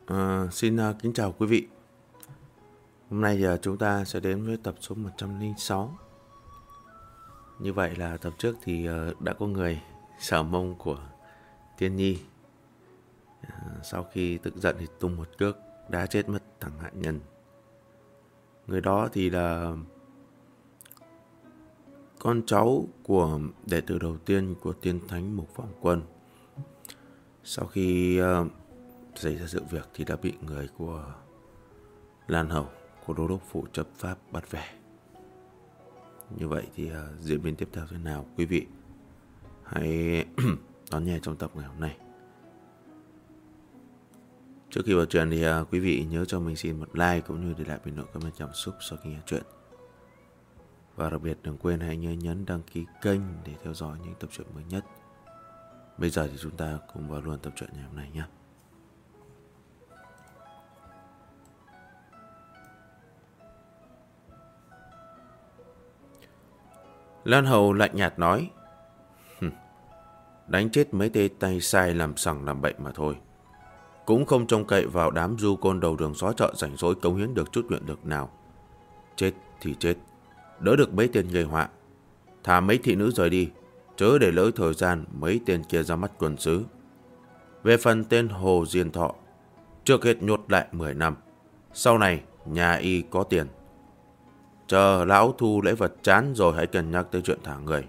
Xin kính chào quý vị. Hôm nay chúng ta sẽ đến với tập số 106. Như vậy là tập trước thì đã có người sờ mông của Tiên Nhi. Sau khi tức giận thì tung một cước đá chết mất thằng hạ nhân. Người đó thì là con cháu của đệ tử đầu tiên của Tiên Thánh Mục Phong Quân. Sau khi xảy ra sự việc thì đã bị người của Lan Hầu, của đô đốc phụ chấp pháp bắt về. Như vậy thì diễn biến tiếp theo thế nào quý vị hãy đón nghe trong tập ngày hôm nay. Trước khi vào truyện thì quý vị nhớ cho mình xin một like cũng như để lại bình luận comment cảm xúc sau khi nghe truyện. Và đặc biệt đừng quên hãy nhấn đăng ký kênh để theo dõi những tập truyện mới nhất. Bây giờ thì chúng ta cùng vào luôn tập truyện ngày hôm nay nhé. Lan Hầu lạnh nhạt nói: đánh chết mấy tên tay sai làm sằng làm bậy mà thôi. Cũng không trông cậy vào đám du côn đầu đường xó chợ rảnh rỗi cống hiến được chút nguyện lực nào. Chết thì chết, đỡ được mấy tên gây họa. Thả mấy thị nữ rời đi, chớ để lỡ thời gian mấy tên kia ra mắt quần sứ. Về phần tên Hồ Diên Thọ, trước hết nhốt lại 10 năm. Sau này nhà y có tiền, chờ lão thu lễ vật chán rồi hãy cân nhắc tới chuyện thả người.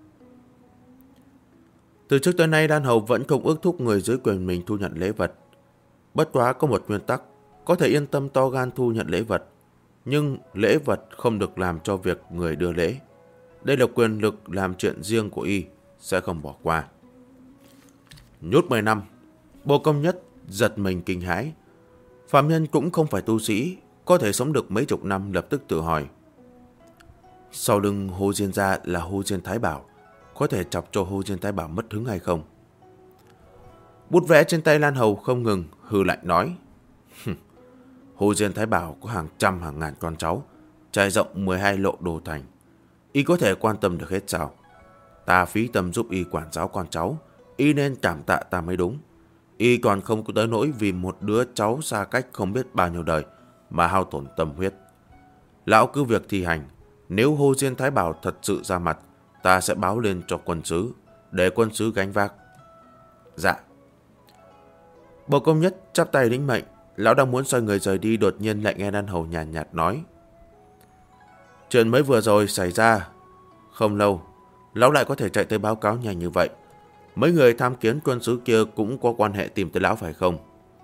Từ trước tới nay Đan Hầu vẫn không ước thúc người dưới quyền mình thu nhận lễ vật. Bất quá có một nguyên tắc, có thể yên tâm to gan thu nhận lễ vật, nhưng lễ vật không được làm cho việc người đưa lễ. Đây là quyền lực làm chuyện riêng của y, sẽ không bỏ qua. Nhốt 10 năm, Bồ Công Nhất giật mình kinh hãi. Phạm nhân cũng không phải tu sĩ, có thể sống được mấy chục năm, lập tức tự hỏi. Sau lưng Hồ Diên gia là Hồ Diên Thái Bảo, có thể chọc cho Hồ Diên Thái Bảo mất hứng hay không? Bút vẽ trên tay Lan Hầu không ngừng, hừ lạnh nói: Hồ Diên Thái Bảo có hàng trăm hàng ngàn con cháu, trải rộng 12 lộ đô thành. Y có thể quan tâm được hết sao? Ta phí tâm giúp y quản giáo con cháu, y nên cảm tạ ta mới đúng. Y còn không có tới nỗi vì một đứa cháu xa cách không biết bao nhiêu đời mà hao tổn tâm huyết. Lão cứ việc thi hành, nếu Hồ Diên Thái Bảo thật sự ra mặt, ta sẽ báo lên cho quân sứ, để quân sứ gánh vác. Dạ. Bồ Công Nhất chắp tay lĩnh mệnh. Lão đang muốn xoay người rời đi, đột nhiên lại nghe Đan Hầu nhàn nhạt nói: chuyện mới vừa rồi xảy ra không lâu, lão lại có thể chạy tới báo cáo nhanh như vậy. Mấy người tham kiến quân sứ kia cũng có quan hệ tìm tới lão phải không?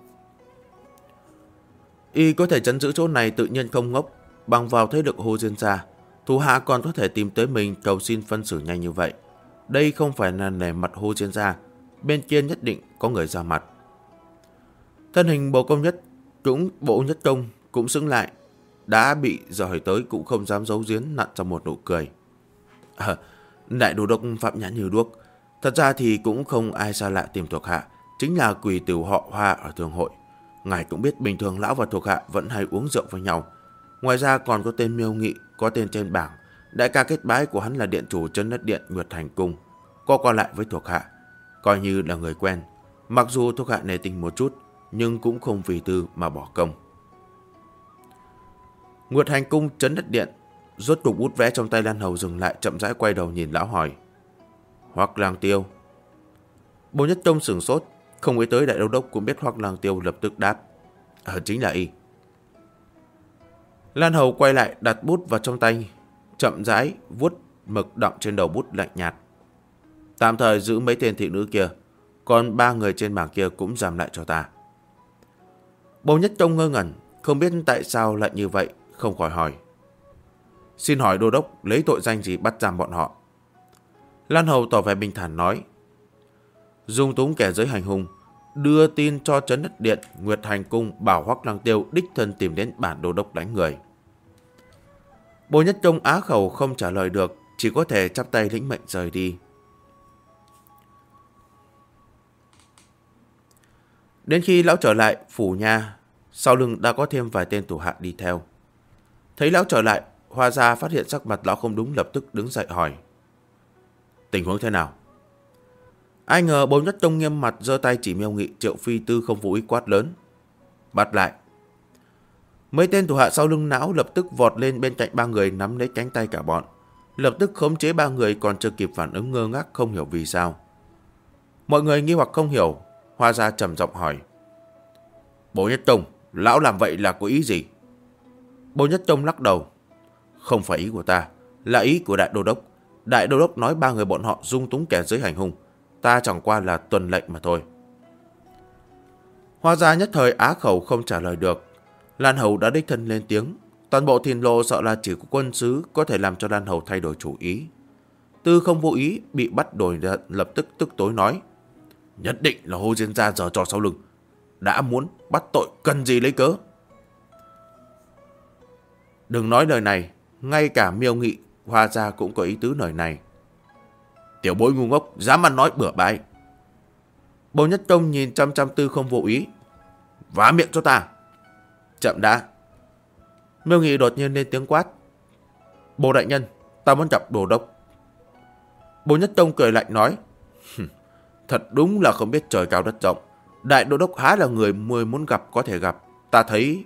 Y có thể trấn giữ chỗ này tự nhiên không ngốc. Bằng vào thế lực Hồ Diên gia, thủ hạ còn có thể tìm tới mình cầu xin phân xử nhanh như vậy. Đây không phải là nể mặt Hồ Diên gia, bên kia nhất định có người ra mặt. Thân hình Bồ Công Nhất cũng Bộ Nhất Công cũng sững lại, đã bị dời tới cũng không dám giấu giếm, nặn trong một nụ cười. Đại đô đốc Phạm Nhãn Như Đuốc, thật ra thì cũng không ai xa lạ tìm thuộc hạ, chính là quỷ tử họ Hoa ở thường hội. Ngài cũng biết bình thường lão và thuộc hạ vẫn hay uống rượu với nhau. Ngoài ra còn có tên Miêu Nghị, có tên trên bảng. Đại ca kết bái của hắn là điện chủ Trấn Đất Điện Nguyệt Thành Cung, có qua lại với thuộc hạ, coi như là người quen. Mặc dù thuộc hạ nể tình một chút, nhưng cũng không vì tư mà bỏ công. Nguyệt Hành Cung Trấn Đất Điện rốt cục bút vẽ trong tay Lan Hầu dừng lại, chậm rãi quay đầu nhìn lão hỏi: Hoắc Lang Tiêu. Bồ Nhất Công sửng sốt, không nghĩ tới đại đô đốc cũng biết Hoắc Lang Tiêu, lập tức đáp: chính là y. Lan Hầu quay lại đặt bút vào trong tay, chậm rãi vuốt mực đọng trên đầu bút, lạnh nhạt: tạm thời giữ mấy tên thị nữ kia, còn 3 người trên bảng kia cũng giam lại cho ta. Bồ Nhất Công ngơ ngẩn, không biết tại sao lại như vậy, không khỏi hỏi: xin hỏi đô đốc lấy tội danh gì bắt giam bọn họ? Lan Hầu tỏ vẻ bình thản nói: dung túng kẻ giới hành hung, đưa tin cho Trấn Đất Điện Nguyệt Hành Cung bảo Hoắc Lang Tiêu đích thân tìm đến bản đô đốc đánh người. Bồ Nhất Công á khẩu không trả lời được, chỉ có thể chắp tay lĩnh mệnh rời đi. Đến khi lão trở lại phủ nha, sau lưng đã có thêm vài tên thủ hạ đi theo. Thấy lão trở lại, Hoa gia phát hiện sắc mặt lão không đúng, lập tức đứng dậy hỏi: tình huống thế nào? Ai ngờ Bồ Nhất Công nghiêm mặt giơ tay chỉ Miêu Nghị, Triệu Phi Tư không vui quát lớn: Bắt lại. Mấy tên thủ hạ sau lưng Não lập tức vọt lên bên cạnh ba người nắm lấy cánh tay cả bọn. Lập tức khống chế ba người còn chưa kịp phản ứng ngơ ngác không hiểu vì sao. Mọi người nghi hoặc không hiểu. Hoa Gia trầm giọng hỏi. Bố Nhất Tông, lão làm vậy là có ý gì? Bố Nhất Tông lắc đầu. Không phải ý của ta, là ý của Đại Đô Đốc. Đại Đô Đốc nói ba người bọn họ dung túng kẻ dưới hành hung. Ta chẳng qua là tuần lệnh mà thôi. Hoa Gia nhất thời á khẩu không trả lời được. Lan Hầu đã đích thân lên tiếng. Toàn bộ Thiên Lô sợ là chỉ có quân sứ có thể làm cho Lan Hầu thay đổi chủ ý. Tư Không Vô Ý bị bắt đổi giận, lập tức tức tối nói. Nhất định là Hồ Diên gia giở trò sau lưng. Đã muốn bắt tội cần gì lấy cớ? Đừng nói lời này. Ngay cả Miêu Nghị, Hoa Gia cũng có ý tứ lời này. Tiểu bối ngu ngốc, dám ăn nói bừa bãi. Bố Nhất Tông nhìn chăm chăm Tư Không Vô Ý. Vá miệng cho ta. Chậm đã. Miêu Nghị đột nhiên lên tiếng quát. Bố đại nhân, ta muốn gặp Đô Đốc. Bố Nhất Tông cười lạnh nói. Thật đúng là không biết trời cao đất rộng. Đại Đô Đốc há là người muốn gặp có thể gặp. Ta thấy...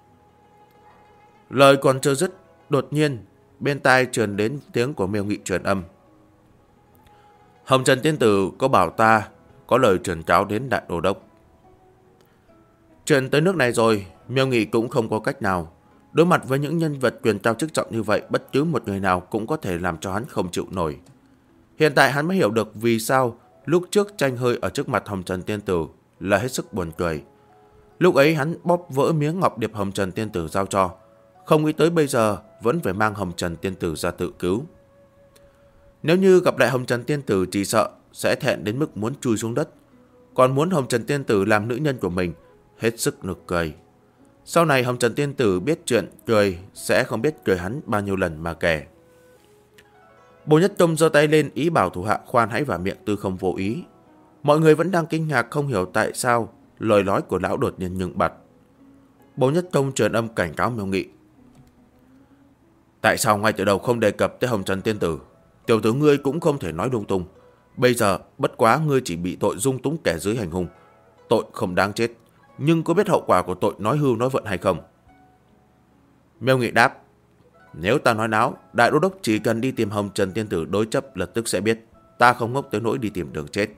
Lời còn chưa dứt, đột nhiên bên tai truyền đến tiếng của Miêu Nghị truyền âm. Hồng Trần Tiên Tử có bảo ta có lời truyền cáo đến Đại Đô Đốc. Chuyện tới nước này rồi, Miêu Nghị cũng không có cách nào. Đối mặt với những nhân vật quyền cao chức trọng như vậy, bất cứ một người nào cũng có thể làm cho hắn không chịu nổi. Hiện tại hắn mới hiểu được vì sao lúc trước tranh hơi ở trước mặt Hồng Trần Tiên Tử là hết sức buồn cười. Lúc ấy hắn bóp vỡ miếng ngọc điệp Hồng Trần Tiên Tử giao cho, không nghĩ tới bây giờ vẫn phải mang Hồng Trần Tiên Tử ra tự cứu. Nếu như gặp lại Hồng Trần Tiên Tử chỉ sợ sẽ thẹn đến mức muốn chui xuống đất. Còn muốn Hồng Trần Tiên Tử làm nữ nhân của mình, hết sức nực cười. Sau này Hồng Trần Tiên Tử biết chuyện cười sẽ không biết cười hắn bao nhiêu lần mà kể. Bố Nhất Tông giơ tay lên ý bảo thủ hạ khoan hãy vào miệng Tư Không Vô Ý. Mọi người vẫn đang kinh ngạc không hiểu tại sao lời nói của lão đột nhiên ngừng bặt. Bố Nhất Tông truyền âm cảnh cáo Miêu Nghị. Tại sao ngay từ đầu không đề cập tới Hồng Trần Tiên Tử? Tiểu tử ngươi cũng không thể nói lung tung. Bây giờ bất quá ngươi chỉ bị tội dung túng kẻ dưới hành hung. Tội không đáng chết, nhưng có biết hậu quả của tội nói hưu nói vận hay không? Miêu Nghị đáp. Nếu ta nói láo, Đại Đô Đốc chỉ cần đi tìm Hồng Trần Tiên Tử đối chấp lập tức sẽ biết. Ta không ngốc tới nỗi đi tìm đường chết.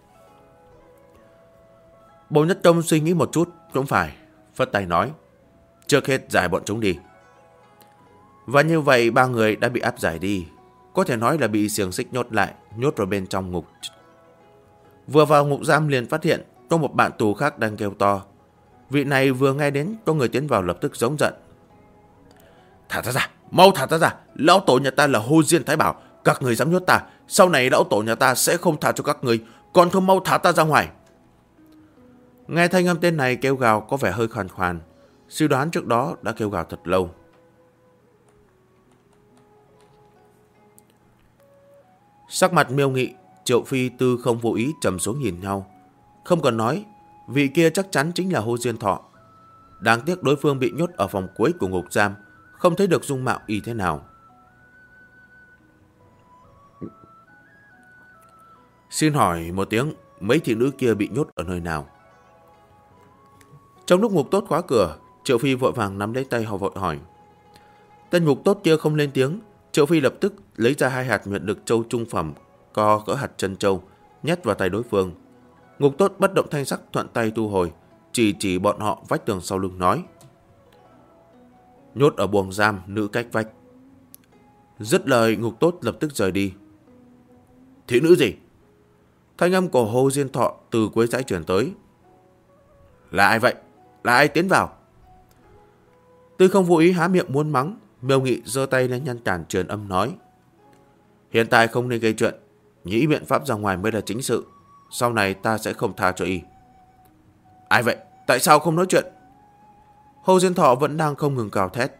Bố Nhất Tông suy nghĩ một chút, cũng phải, phất tay nói. Trước hết giải bọn chúng đi. Và như vậy ba người đã bị áp giải đi. Có thể nói là bị xiềng xích nhốt lại, nhốt vào bên trong ngục. Vừa vào ngục giam liền phát hiện có một bạn tù khác đang kêu to. Vị này vừa nghe đến có người tiến vào lập tức giống giận. Thả ta ra, mau thả ta ra. Lão tổ nhà ta là Hồ Diên Thái Bảo. Các người dám nhốt ta, sau này lão tổ nhà ta sẽ không tha cho các người. Còn không mau thả ta ra ngoài. Nghe thanh âm tên này kêu gào có vẻ hơi khàn khoàn. Suy đoán trước đó đã kêu gào thật lâu. Sắc mặt Miêu Nghị, Triệu Phi, Tư Không Vô Ý trầm xuống nhìn nhau. Không cần nói, vị kia chắc chắn chính là Hồ Diên Thọ. Đáng tiếc đối phương bị nhốt ở phòng cuối của ngục giam, không thấy được dung mạo y thế nào. Xin hỏi một tiếng, mấy thị nữ kia bị nhốt ở nơi nào? Trong lúc ngục tốt khóa cửa, Triệu Phi vội vàng nắm lấy tay họ vội hỏi. Tên ngục tốt kia không lên tiếng. Triệu Phi lập tức lấy ra 2 hạt nguyện lực châu trung phẩm co cỡ hạt chân châu, nhét vào tay đối phương. Ngục tốt bất động thanh sắc thuận tay thu hồi, chỉ bọn họ vách tường sau lưng nói. Nhốt ở buồng giam nữ cách vách. Dứt lời ngục tốt lập tức rời đi. Thị nữ gì? Thanh âm của Hồ Diên Thọ từ cuối dãy chuyển tới. Là ai vậy? Là ai tiến vào? Tư Không Vô Ý há miệng muốn mắng. Miêu Nghị giơ tay lên ngăn cản truyền âm nói. Hiện tại không nên gây chuyện, nghĩ biện pháp ra ngoài mới là chính sự. Sau này ta sẽ không tha cho y. Ai vậy? Tại sao không nói chuyện? Hồ Diên Thọ vẫn đang không ngừng cào thét.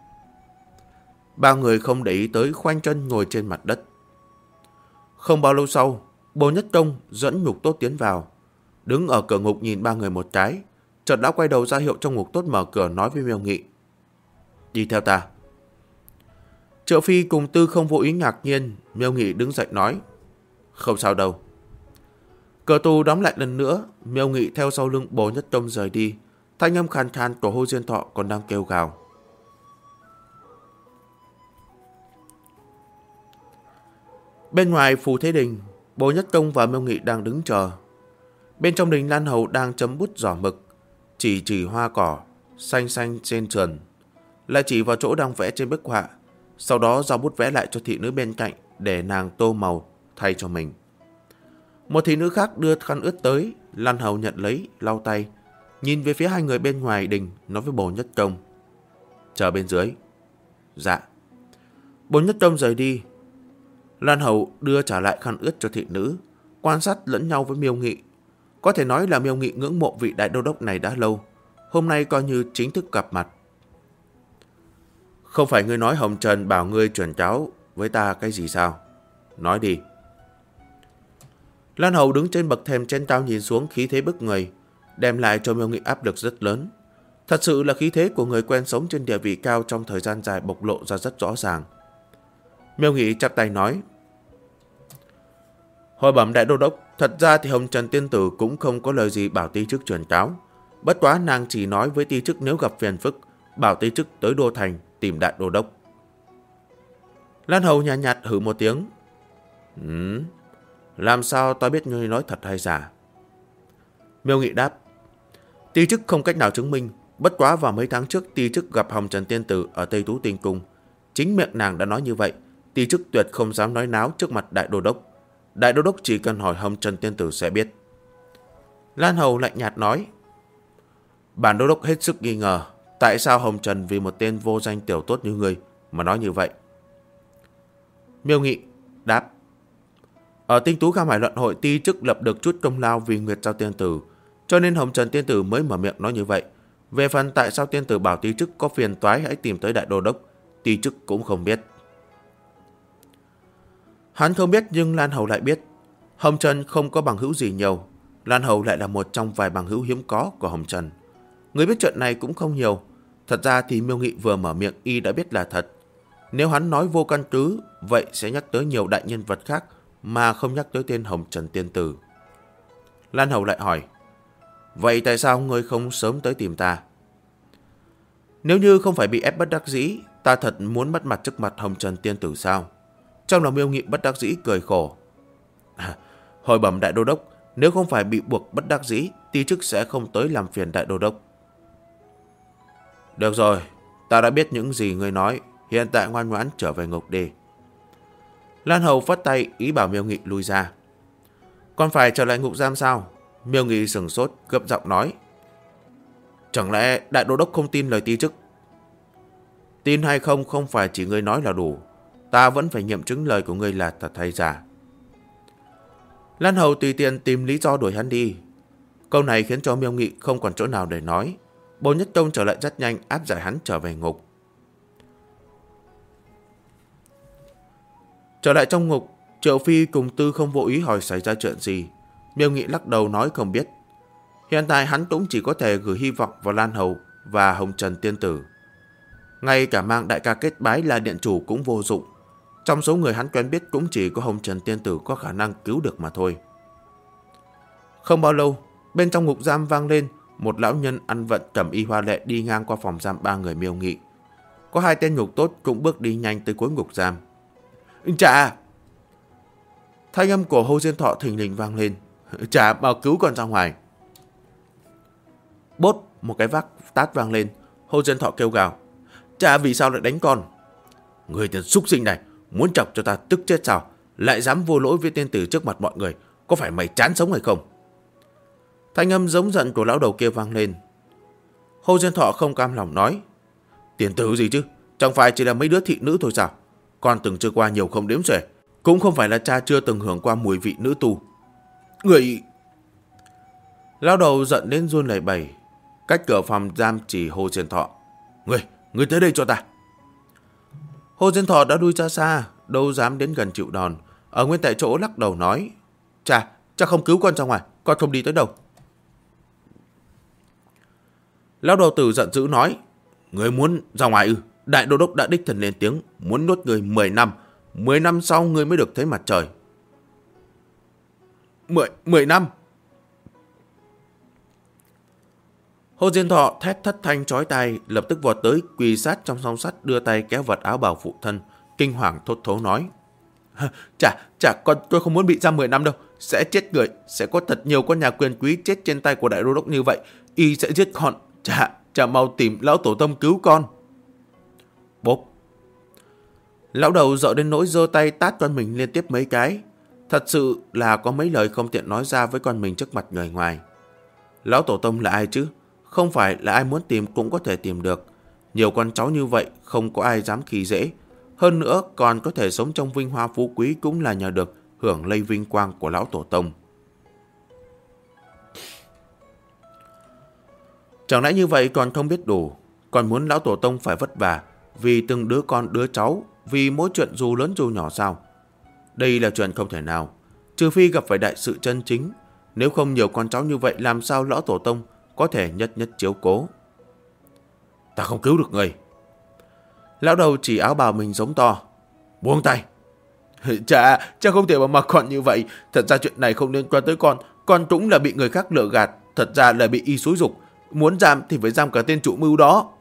Ba người không để ý tới khoanh chân ngồi trên mặt đất. Không bao lâu sau, Bồ Nhất Tông dẫn ngục tốt tiến vào. Đứng ở cửa ngục nhìn ba người một cái, chợt đã quay đầu ra hiệu cho ngục tốt mở cửa nói với Miêu Nghị. Đi theo ta. Triệu Phi cùng Tư Không Vô Ý ngạc nhiên. Miêu Nghị đứng dậy nói. Không sao đâu. Cửa tù đóng lại lần nữa. Miêu Nghị theo sau lưng Bồ Nhất Tông rời đi. Thanh âm khàn khàn của Hồ Diên Thọ còn đang kêu gào. Bên ngoài phủ Thế Đình, Bồ Nhất Công và Miêu Nghị đang đứng chờ. Bên trong đình, Lan Hầu đang chấm bút giỏ mực, chỉ hoa cỏ xanh xanh trên sườn, lại chỉ vào chỗ đang vẽ trên bức họa, sau đó giao bút vẽ lại cho thị nữ bên cạnh để nàng tô màu thay cho mình. Một thị nữ khác đưa khăn ướt tới, Lan Hầu nhận lấy, lau tay, nhìn về phía hai người bên ngoài đình, nói với Bồ Nhất Công: chờ bên dưới. Dạ. Bồ Nhất Công rời đi. Lan Hầu đưa trả lại khăn ướt cho thị nữ, quan sát lẫn nhau với Miêu Nghị. Có thể nói là Miêu Nghị ngưỡng mộ vị đại đô đốc này đã lâu, hôm nay coi như chính thức gặp mặt. Không phải ngươi nói Hồng Trần bảo ngươi chuyển cáo với ta cái gì sao? Nói đi. Lan Hầu đứng trên bậc thềm trên cao nhìn xuống, khí thế bức người, đem lại cho Miêu Nghị áp lực rất lớn. Thật sự là khí thế của người quen sống trên địa vị cao trong thời gian dài bộc lộ ra rất rõ ràng. Miêu Nghị chắp tay nói: hồi bẩm đại đô đốc, thật ra thì Hồng Trần tiên tử cũng không có lời gì bảo ti chức truyền cáo. Bất quá nàng chỉ nói với ti chức nếu gặp phiền phức, bảo ti chức tới đô thành tìm đại đô đốc. Lan Hầu nhàn nhạt hử một tiếng: làm sao ta biết ngươi nói thật hay giả? Miêu Nghị đáp: ti chức không cách nào chứng minh. Bất quá vào mấy tháng trước ti chức gặp Hồng Trần tiên tử ở Tây Tú Tinh Cung, chính miệng nàng đã nói như vậy. Ti chức tuyệt không dám nói náo trước mặt đại đô đốc. Đại đô đốc chỉ cần hỏi Hồng Trần tiên tử sẽ biết. Lan Hầu lạnh nhạt nói: bản đô đốc hết sức nghi ngờ, tại sao Hồng Trần vì một tên vô danh tiểu tốt như ngươi mà nói như vậy? Miêu Nghị đáp: ở Tinh Tú Kham Hải luận hội, ti chức lập được chút công lao vì Nguyệt Giao tiên tử, cho nên Hồng Trần tiên tử mới mở miệng nói như vậy. Về phần tại sao tiên tử bảo ti chức có phiền toái hãy tìm tới đại đô đốc, ti chức cũng không biết. Hắn không biết nhưng Lan Hầu lại biết. Hồng Trần không có bằng hữu gì nhiều, Lan Hầu lại là một trong vài bằng hữu hiếm có của Hồng Trần. Người biết chuyện này cũng không nhiều. Thật ra thì Miêu Nghị vừa mở miệng y đã biết là thật. Nếu hắn nói vô căn cứ, vậy sẽ nhắc tới nhiều đại nhân vật khác mà không nhắc tới tên Hồng Trần tiên tử. Lan Hầu lại hỏi: vậy tại sao ngươi không sớm tới tìm ta? Nếu như không phải bị ép bất đắc dĩ, ta thật muốn mất mặt trước mặt Hồng Trần tiên tử sao? Trong lòng Miêu Nghị bất đắc dĩ cười khổ: hồi bẩm đại đô đốc, nếu không phải bị buộc bất đắc dĩ, ti chức sẽ không tới làm phiền đại đô đốc. Được rồi, ta đã biết những gì ngươi nói, hiện tại ngoan ngoãn trở về ngục đi. Lan Hầu phất tay ý bảo Miêu Nghị lui ra. Còn phải trở lại ngục giam sao? Miêu Nghị sửng sốt, gấp giọng nói: chẳng lẽ đại đô đốc không tin lời ti chức? Tin hay không không phải chỉ ngươi nói là đủ, ta vẫn phải nghiệm chứng lời của ngươi là thật hay giả. Lan Hầu tùy tiện tìm lý do đuổi hắn đi. Câu này khiến cho Miêu Nghị không còn chỗ nào để nói. Bồ Nhất Công trở lại rất nhanh, áp giải hắn trở về ngục. Trở lại trong ngục, Triệu Phi cùng Tư không vô ý hỏi xảy ra chuyện gì. Miêu Nghị lắc đầu nói không biết. Hiện tại hắn cũng chỉ có thể gửi hy vọng vào Lan Hầu và Hồng Trần tiên tử. Ngay cả mang đại ca kết bái là điện chủ cũng vô dụng. Trong số người hắn quen biết cũng chỉ có Hồng Trần tiên tử có khả năng cứu được mà thôi. Không bao lâu, bên trong ngục giam vang lên một lão nhân ăn vận cẩm y hoa lệ đi ngang qua phòng giam ba người Miêu Nghị. Có hai tên ngục tốt cũng bước đi nhanh tới cuối ngục giam. Chà! Thanh âm của Hồ Diên Thọ thình lình vang lên. Chà, mau cứu con ra ngoài. Bốt, một cái vác tát vang lên. Hồ Diên Thọ kêu gào: chà, vì sao lại đánh con? Người tên súc sinh này muốn chọc cho ta tức chết sao? Lại dám vô lỗi với tiên tử trước mặt mọi người. Có phải mày chán sống hay không? Thanh âm giống giận của lão đầu kia vang lên. Hồ Diên Thọ không cam lòng nói: tiên tử gì chứ? Chẳng phải chỉ là mấy đứa thị nữ thôi sao? Con từng trôi qua nhiều không đếm xuể. Cũng không phải là cha chưa từng hưởng qua mùi vị nữ tu. Người... Lão đầu giận đến run lẩy bẩy. Cách cửa phòng giam chỉ Hồ Diên Thọ: Người tới đây cho ta. Hồ Diên Thọ đã đuôi ra xa, đâu dám đến gần chịu đòn. Ở nguyên tại chỗ lắc đầu nói: cha không cứu con ra ngoài, con không đi tới đâu. Lão đầu tử giận dữ nói: người muốn ra ngoài ư? Đại đô đốc đã đích thân lên tiếng muốn nuốt người 10 năm. 10 năm sau người mới được thấy mặt trời. 10 năm? Hồ Diên Thọ thét thất thanh chói tai, lập tức vọt tới quỳ sát trong song sắt, đưa tay kéo vật áo bào phụ thân, kinh hoàng thốt thố nói: Chả, tôi không muốn bị giam 10 năm đâu, sẽ chết người, sẽ có thật nhiều con nhà quyền quý chết trên tay của đại đô đốc như vậy, y sẽ giết con, chả mau tìm lão tổ tông cứu con. Bốp. Lão đầu sợ đến nỗi giơ tay tát con mình liên tiếp mấy cái, thật sự là có mấy lời không tiện nói ra với con mình trước mặt người ngoài. Lão tổ tông là ai chứ? Không phải là ai muốn tìm cũng có thể tìm được. Nhiều con cháu như vậy không có ai dám khi dễ. Hơn nữa còn có thể sống trong vinh hoa phú quý cũng là nhờ được hưởng lây vinh quang của lão tổ tông. Chẳng lẽ như vậy còn không biết đủ, còn muốn lão tổ tông phải vất vả vì từng đứa con đứa cháu, vì mỗi chuyện dù lớn dù nhỏ sao? Đây là chuyện không thể nào, trừ phi gặp phải đại sự chân chính. Nếu không nhiều con cháu như vậy làm sao lão tổ tông có thể nhất nhất chiếu cố? Ta không cứu được người. Lão đầu chỉ áo bào mình giống to: Buông tay. Cha không thể mà mặc con như vậy. Thật ra chuyện này không liên quan tới con cũng là bị người khác lừa gạt. Thật ra là bị y xúi giục. Muốn giam thì phải giam cả tên chủ mưu đó.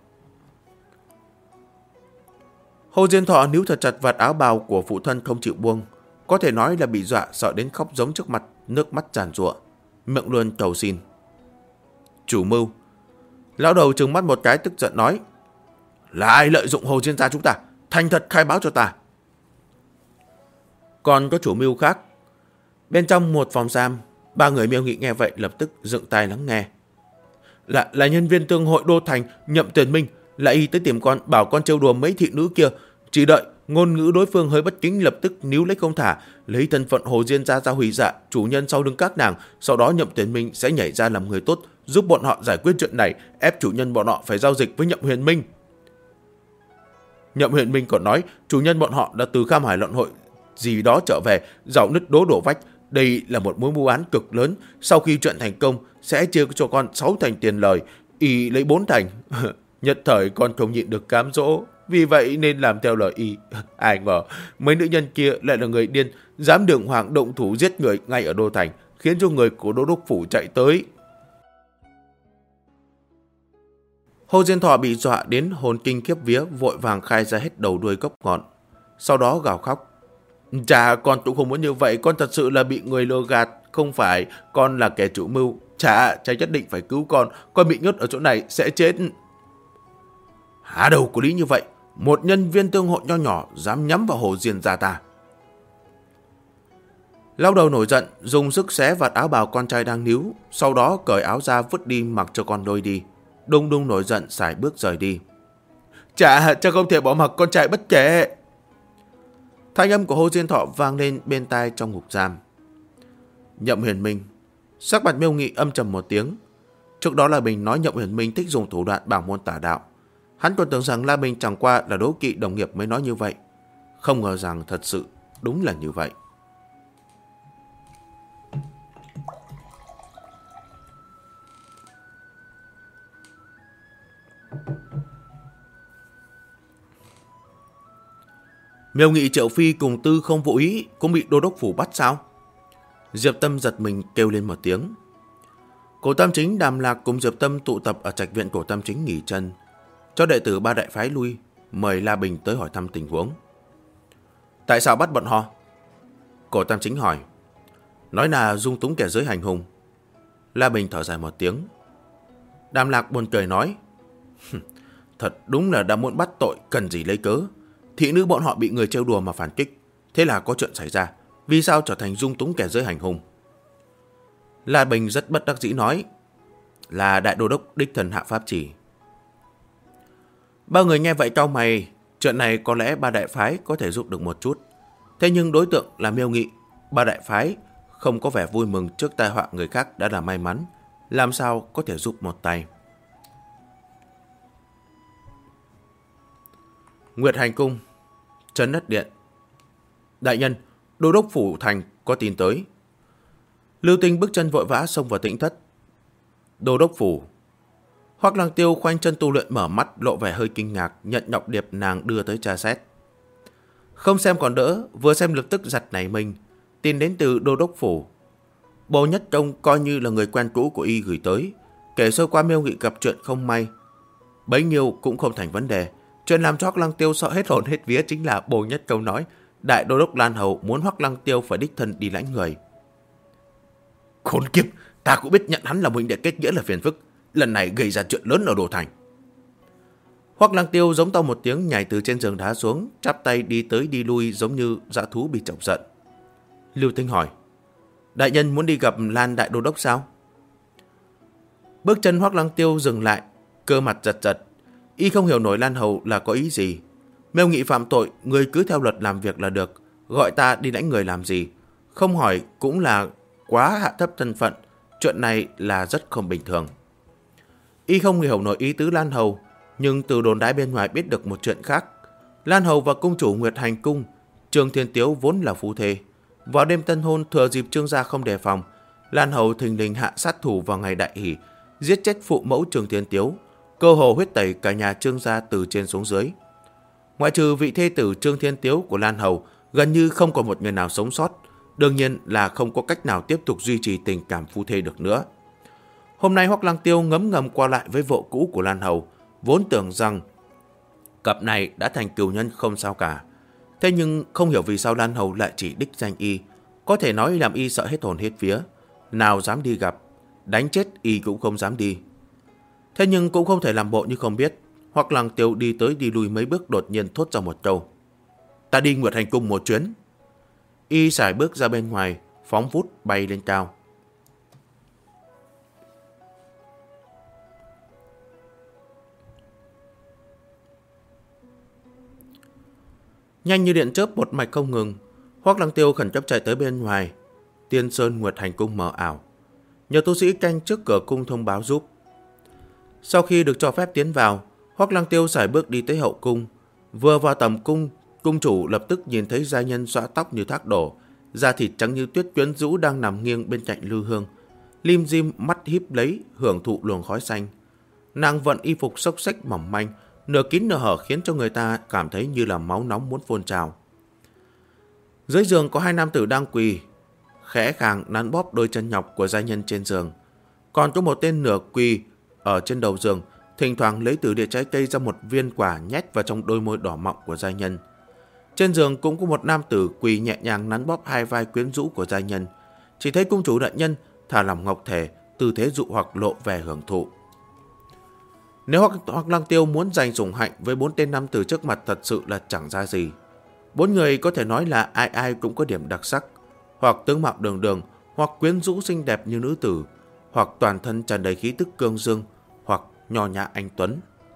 Hồ Diên Thọ níu thật chặt vạt áo bào của phụ thân không chịu buông, có thể nói là bị dọa sợ đến khóc giống trước mặt, nước mắt tràn trụa, miệng luôn cầu xin. Chủ mưu. Lão đầu trừng mắt một cái tức giận nói: Là ai lợi dụng Hồ Diên gia chúng ta? Thành thật khai báo cho ta. Còn có chủ mưu khác. Bên trong một phòng giam, ba người Miêu Nghị nghe vậy lập tức dựng tai lắng nghe. Là nhân viên thương hội Đô Thành Nhậm Tiền Minh, là y tới tìm con, bảo con trêu đùa mấy thị nữ kia. Chỉ đợi ngôn ngữ đối phương hơi bất kính lập tức níu lấy không thả, lấy thân phận Hồ Diên gia ra hủy dạ chủ nhân sau lưng các nàng. Sau đó Nhậm Tiền Minh sẽ nhảy ra làm người tốt, giúp bọn họ giải quyết chuyện này, ép chủ nhân bọn họ phải giao dịch với Nhậm Huyền Minh. Nhậm Huyền Minh còn nói chủ nhân bọn họ đã từ Kham Hải Luận Hội gì đó trở về, giàu nứt đổ vách. Đây là một mối mua bán cực lớn. Sau khi chuyện thành công sẽ chia cho con 6 thành tiền lời, y lấy 4 thành. Nhất thời con không nhịn được cám dỗ, vì vậy nên làm theo lời y. Ai ngờ mấy nữ nhân kia lại là người điên, dám đường hoàng động thủ giết người ngay ở Đô Thành, khiến cho người của Đô đốc phủ chạy tới. Hồ Diên Thọ bị dọa đến hồn kinh khiếp vía, vội vàng khai ra hết đầu đuôi gốc ngọn, sau đó gào khóc: Cha, con cũng không muốn như vậy, con thật sự là bị người lừa gạt, không phải con là kẻ chủ mưu. Cha nhất định phải cứu con bị nhốt ở chỗ này sẽ chết. Há đầu có lý như vậy, một nhân viên thương hội nho nhỏ dám nhắm vào Hồ Diên gia ta. Lão đầu nổi giận, dùng sức xé vạt áo bào con trai đang níu, sau đó cởi áo ra vứt đi mặc cho con đôi đi. Đung đung nổi giận sải bước rời đi. Cha không thể bỏ mặc con trai bất kể. Thanh âm của Hồ Diên Thọ vang lên bên tai trong ngục giam. Nhậm Huyền Minh. Sắc mặt Miêu Nghị âm trầm một tiếng. Trước đó La Bình nói Nhậm Huyền Minh thích dùng thủ đoạn bảng môn tà đạo. Hắn còn tưởng rằng La Bình chẳng qua là đố kỵ đồng nghiệp mới nói như vậy. Không ngờ rằng thật sự đúng là như vậy. Miêu Nghị, Triệu Phi cùng Tư Không Vô Ý cũng bị đô đốc phủ bắt sao? Diệp Tâm giật mình kêu lên một tiếng. Cổ Tam Chính, Đàm Lạc cùng Diệp Tâm tụ tập ở trạch viện Cổ Tam Chính nghỉ chân, cho đệ tử ba đại phái lui, mời La Bình tới hỏi thăm tình huống. Tại sao bắt bọn họ? Cổ Tam Chính hỏi. Nói là dung túng kẻ giới hành hung. La Bình thở dài một tiếng. Đàm Lạc buồn cười nói. Thật đúng là đã muốn bắt tội, cần gì lấy cớ. Thị nữ bọn họ bị người trêu đùa mà phản kích, thế là có chuyện xảy ra. Vì sao trở thành dung túng kẻ giới hành hung? La Bình rất bất đắc dĩ nói. Là đại đô đốc đích thần hạ pháp chỉ. Ba người nghe vậy cau mày. Chuyện này có lẽ ba đại phái có thể giúp được một chút. Thế nhưng đối tượng là Miêu Nghị, ba đại phái không có vẻ vui mừng trước tai họa người khác đã là may mắn, làm sao có thể giúp một tay. Nguyệt Hành Cung, Trấn Đất Điện. Đại nhân, đô đốc phủ thành có tin tới. Lưu Tinh bước chân vội vã xông vào tĩnh thất. Đô đốc phủ. Hoắc Lăng Tiêu khoanh chân tu luyện, mở mắt lộ vẻ hơi kinh ngạc, nhận nhọc điệp nàng đưa tới tra xét. Không xem còn đỡ, vừa xem lập tức giật nảy mình. Tin đến từ đô đốc phủ. Bồ Nhất Công coi như là người quen cũ của y gửi tới. Kể sơ qua Miêu Nghị gặp chuyện không may, bấy nhiêu cũng không thành vấn đề. Chuyện làm cho Hoắc Lăng Tiêu sợ hết hồn hết vía chính là bồ nhất câu nói Đại Đô Đốc Lan Hầu muốn Hoắc Lăng Tiêu phải đích thân đi lãnh người. Khốn kiếp, ta cũng biết nhận hắn là huynh đệ kết nghĩa là phiền phức, lần này gây ra chuyện lớn ở Đồ Thành. Hoắc Lăng Tiêu giống to một tiếng, nhảy từ trên giường đá xuống, chắp tay đi tới đi lui giống như dã thú bị chọc giận. Lưu Tinh hỏi, đại nhân muốn đi gặp Lan Đại Đô Đốc sao? Bước chân Hoắc Lăng Tiêu dừng lại, cơ mặt giật giật. Y không hiểu nổi Lan Hầu là có ý gì. Miêu Nghị phạm tội, người cứ theo luật làm việc là được, gọi ta đi lãnh người làm gì? Không hỏi cũng là quá hạ thấp thân phận, chuyện này là rất không bình thường. Y không hiểu nổi ý tứ Lan Hầu, nhưng từ đồn đãi bên ngoài biết được một chuyện khác. Lan Hầu và cung chủ Nguyệt Hành Cung, Trương Thiên Tiếu vốn là phú thê. Vào đêm tân hôn, thừa dịp Trương gia không đề phòng, Lan Hầu thình lình hạ sát thủ vào ngày đại hỷ, giết chết phụ mẫu Trương Thiên Tiếu, cơ hồ huyết tẩy cả nhà Trương gia từ trên xuống dưới. Ngoại trừ vị thê tử Trương Thiên Tiếu của Lan Hầu, gần như không còn một người nào sống sót. Đương nhiên là không có cách nào tiếp tục duy trì tình cảm phu thê được nữa. Hôm nay Hoắc Lăng Tiêu ngấm ngầm qua lại với vợ cũ của Lan Hầu, vốn tưởng rằng cặp này đã thành cừu nhân không sao cả. Thế nhưng không hiểu vì sao Lan Hầu lại chỉ đích danh y, có thể nói làm y sợ hết hồn hết vía, nào dám đi gặp, đánh chết y cũng không dám đi. Thế nhưng cũng không thể làm bộ như không biết. Hoắc Lăng Tiêu đi tới đi lui mấy bước đột nhiên thốt ra một câu, ta đi Nguyệt Hành Cung một chuyến. Y sải bước ra bên ngoài, phóng vút bay lên cao. Nhanh như điện chớp một mạch không ngừng, Hoắc Lăng Tiêu khẩn cấp chạy tới bên ngoài. Tiên Sơn Nguyệt Hành Cung mờ ảo, nhờ tu sĩ canh trước cửa cung thông báo giúp. Sau khi được cho phép tiến vào, Hoắc Lăng Tiêu sải bước đi tới hậu cung. Vừa vào tầm cung, cung chủ lập tức nhìn thấy giai nhân xõa tóc như thác đổ, da thịt trắng như tuyết quyến rũ đang nằm nghiêng bên cạnh lư hương, lim dim mắt híp lấy hưởng thụ luồng khói xanh. Nàng vận y phục xốc xếch mỏng manh, nửa kín nửa hở khiến cho người ta cảm thấy như là máu nóng muốn phun trào. Dưới giường có hai nam tử đang quỳ, khẽ khàng nắn bóp đôi chân nhọc của giai nhân trên giường. Còn có một tên nửa quỳ ở trên đầu giường, thỉnh thoảng lấy từ đĩa trái cây ra một viên quả nhét vào trong đôi môi đỏ mọng của giai nhân. Trên giường cũng có một nam tử quỳ nhẹ nhàng nắn bóp hai vai quyến rũ của giai nhân. Chỉ thấy cung chủ đại nhân thả lỏng ngọc thể, tư thế dụ hoặc lộ vẻ hưởng thụ. Nếu Hoắc Lăng Tiêu muốn giành sủng hạnh với bốn tên nam tử trước mặt thật sự là chẳng ra gì. Bốn người có thể nói là ai ai cũng có điểm đặc sắc, hoặc tướng mạo đường đường, hoặc quyến rũ xinh đẹp như nữ tử, hoặc toàn thân tràn đầy khí tức cương dương, hoặc nho nhã anh tuấn.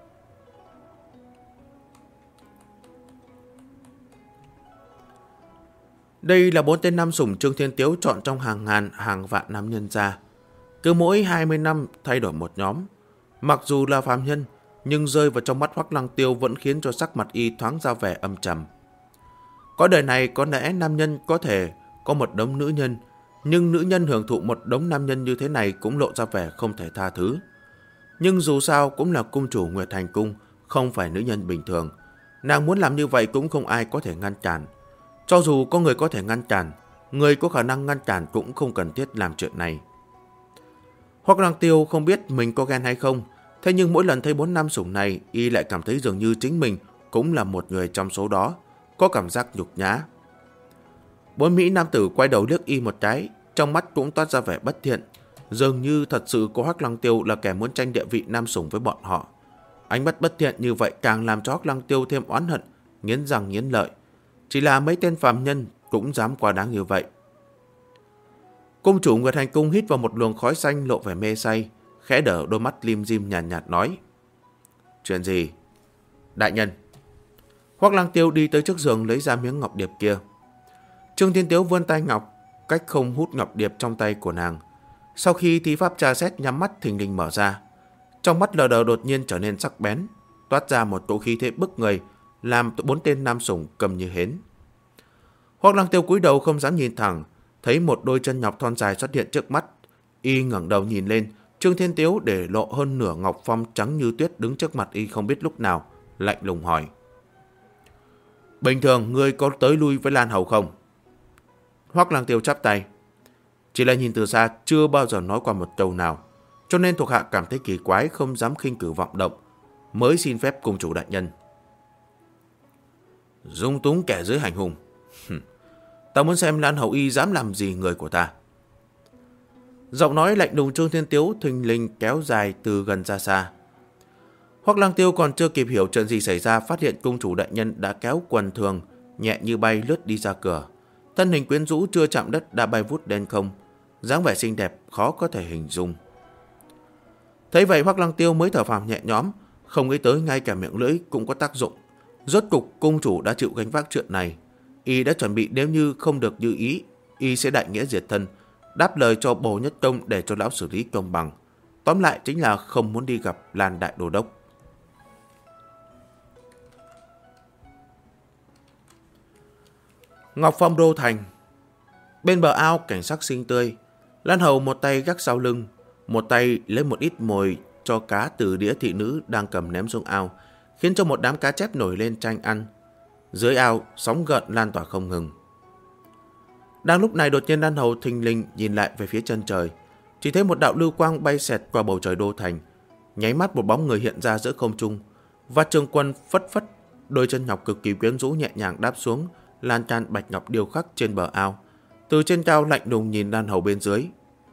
Đây là bốn tên nam sủng Trương Thiên Tiếu chọn trong hàng ngàn hàng vạn nam nhân ra. Cứ mỗi 20 năm thay đổi một nhóm. Mặc dù là phàm nhân, nhưng rơi vào trong mắt Hoắc Lăng Tiêu vẫn khiến cho sắc mặt y thoáng ra vẻ âm trầm. Có đời này có lẽ nam nhân có thể có một đống nữ nhân, nhưng nữ nhân hưởng thụ một đống nam nhân như thế này cũng lộ ra vẻ không thể tha thứ. Nhưng dù sao cũng là cung chủ Nguyệt Hành Cung, không phải nữ nhân bình thường. Nàng muốn làm như vậy cũng không ai có thể ngăn cản. Cho dù có người có thể ngăn cản, người có khả năng ngăn cản cũng không cần thiết làm chuyện này. Hoắc Lăng Tiêu không biết mình có ghen hay không, thế nhưng mỗi lần thấy bốn nam sủng này, y lại cảm thấy dường như chính mình cũng là một người trong số đó, có cảm giác nhục nhã. Bốn mỹ nam tử quay đầu liếc y một cái, trong mắt cũng toát ra vẻ bất thiện, dường như thật sự có Hoắc Lăng Tiêu là kẻ muốn tranh địa vị nam sủng với bọn họ. Ánh mắt bất thiện như vậy càng làm cho Hoắc Lăng Tiêu thêm oán hận, nghiến răng nghiến lợi. Chỉ là mấy tên phàm nhân cũng dám quá đáng như vậy. Cung chủ Nguyệt Hành Cung hít vào một luồng khói xanh lộ vẻ mê say, khẽ đỡ đôi mắt lim dim nhàn nhạt nói. Chuyện gì? Đại nhân. Hoắc Lăng Tiêu đi tới trước giường lấy ra miếng ngọc điệp kia. Trương Thiên Tiếu vươn tay ngọc, cách không hút ngọc điệp trong tay của nàng. Sau khi thi pháp tra xét nhắm mắt thình lình mở ra. Trong mắt lờ đờ đột nhiên trở nên sắc bén, toát ra một cỗ khí thế bức người, làm bốn tên nam sủng cầm như hến. Hoắc Lăng Tiêu cúi đầu không dám nhìn thẳng, thấy một đôi chân nhọc thon dài xuất hiện trước mắt. Y ngẩng đầu nhìn lên, Trương Thiên Tiếu để lộ hơn nửa ngọc phong trắng như tuyết đứng trước mặt y không biết lúc nào, lạnh lùng hỏi. Bình thường ngươi có tới lui với Lan Hầu không? Hoắc Lăng Tiêu chắp tay. Chỉ là nhìn từ xa, chưa bao giờ nói qua một câu nào. cho nên thuộc hạ cảm thấy kỳ quái, không dám khinh cử vọng động, mới xin phép cung chủ đại nhân. Dung túng kẻ dưới hành hung. Ta muốn xem Lan Hầu Y dám làm gì người của ta. Giọng nói lạnh lùng Trương Thiên Tiếu thình lình kéo dài từ gần ra xa. Hoắc Lăng Tiêu còn chưa kịp hiểu chuyện gì xảy ra, phát hiện cung chủ đại nhân đã kéo quần thường nhẹ như bay lướt đi ra cửa. Thân hình quyến rũ chưa chạm đất đã bay vút lên không, dáng vẻ xinh đẹp khó có thể hình dung. Thấy vậy Hoắc Lăng Tiêu mới thở phào nhẹ nhõm, không nghĩ tới ngay cả miệng lưỡi cũng có tác dụng. Rốt cục cung chủ đã chịu gánh vác chuyện này. Y đã chuẩn bị nếu như không được như ý, Y sẽ đại nghĩa diệt thân, đáp lời cho Bồ Nhất Tông để cho lão xử lý công bằng. Tóm lại chính là không muốn đi gặp Lan Đại Đô Đốc. Ngọc Phong Đô Thành. Bên bờ ao cảnh sắc xinh tươi, Lan Hầu một tay gác sau lưng, một tay lấy một ít mồi cho cá từ đĩa thị nữ đang cầm ném xuống ao, khiến cho một đám cá chép nổi lên tranh ăn. Dưới ao, sóng gợn lan tỏa không ngừng. Đang lúc này đột nhiên Lan Hầu thình lình nhìn lại về phía chân trời, chỉ thấy một đạo lưu quang bay xẹt qua bầu trời đô thành. Nháy mắt một bóng người hiện ra giữa không trung, và Trường Quân phất phất, đôi chân ngọc cực kỳ quyến rũ nhẹ nhàng đáp xuống lan can bạch ngọc điêu khắc trên bờ ao. Từ trên cao lạnh lùng nhìn Lan Hầu bên dưới.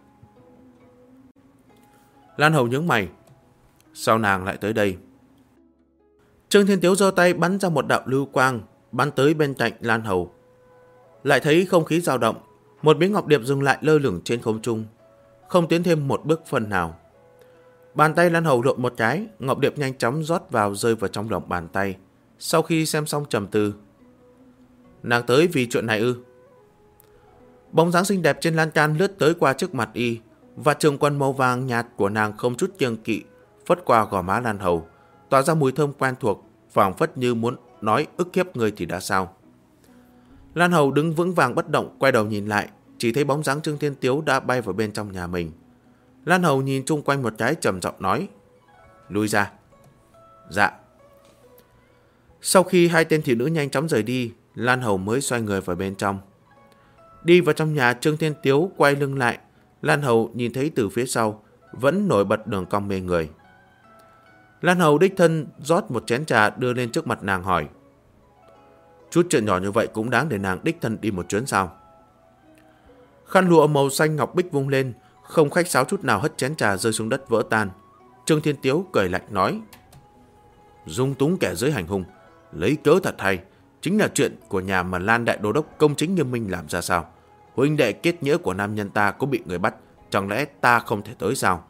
Lan Hầu nhướng mày, sao nàng lại tới đây? Trương Thiên Tiếu giơ tay bắn ra một đạo lưu quang, bắn tới bên cạnh Lan Hầu. Lại thấy không khí dao động, một miếng ngọc điệp dừng lại lơ lửng trên không trung, không tiến thêm một bước phân nào. Bàn tay Lan Hầu lộn một cái, ngọc điệp nhanh chóng rót vào rơi vào trong lòng bàn tay. Sau khi xem xong trầm tư, nàng tới vì chuyện này ư? Bóng dáng xinh đẹp trên lan can lướt tới qua trước mặt y, và trường quân màu vàng nhạt của nàng không chút kiêng kỵ phất qua gò má Lan Hầu, tỏa ra mùi thơm quen thuộc, phảng phất như muốn nói ức hiếp người thì đã sao. Lan Hầu đứng vững vàng bất động, quay đầu nhìn lại, chỉ thấy bóng dáng Trương Thiên Tiếu đã bay vào bên trong nhà mình. Lan Hầu nhìn chung quanh một cái, trầm giọng nói: lui ra. Dạ. Sau khi hai tên thị nữ nhanh chóng rời đi, Lan Hầu mới xoay người vào bên trong. Đi vào trong nhà, Trương Thiên Tiếu quay lưng lại, Lan Hầu nhìn thấy từ phía sau vẫn nổi bật đường cong mê người. Lan Hầu đích thân rót một chén trà đưa lên trước mặt nàng, hỏi: chút chuyện nhỏ như vậy cũng đáng để nàng đích thân đi một chuyến sao? Khăn lụa màu xanh ngọc bích vung lên, không khách sáo chút nào hất chén trà rơi xuống đất vỡ tan. Trương Thiên Tiếu cười lạnh nói: dung túng kẻ dưới hành hung, lấy cớ thật hay, chính là chuyện của nhà mà Lan Đại Đô Đốc công chính nghiêm minh làm ra sao? Huynh đệ kết nghĩa của nam nhân ta có bị người bắt, chẳng lẽ ta không thể tới sao?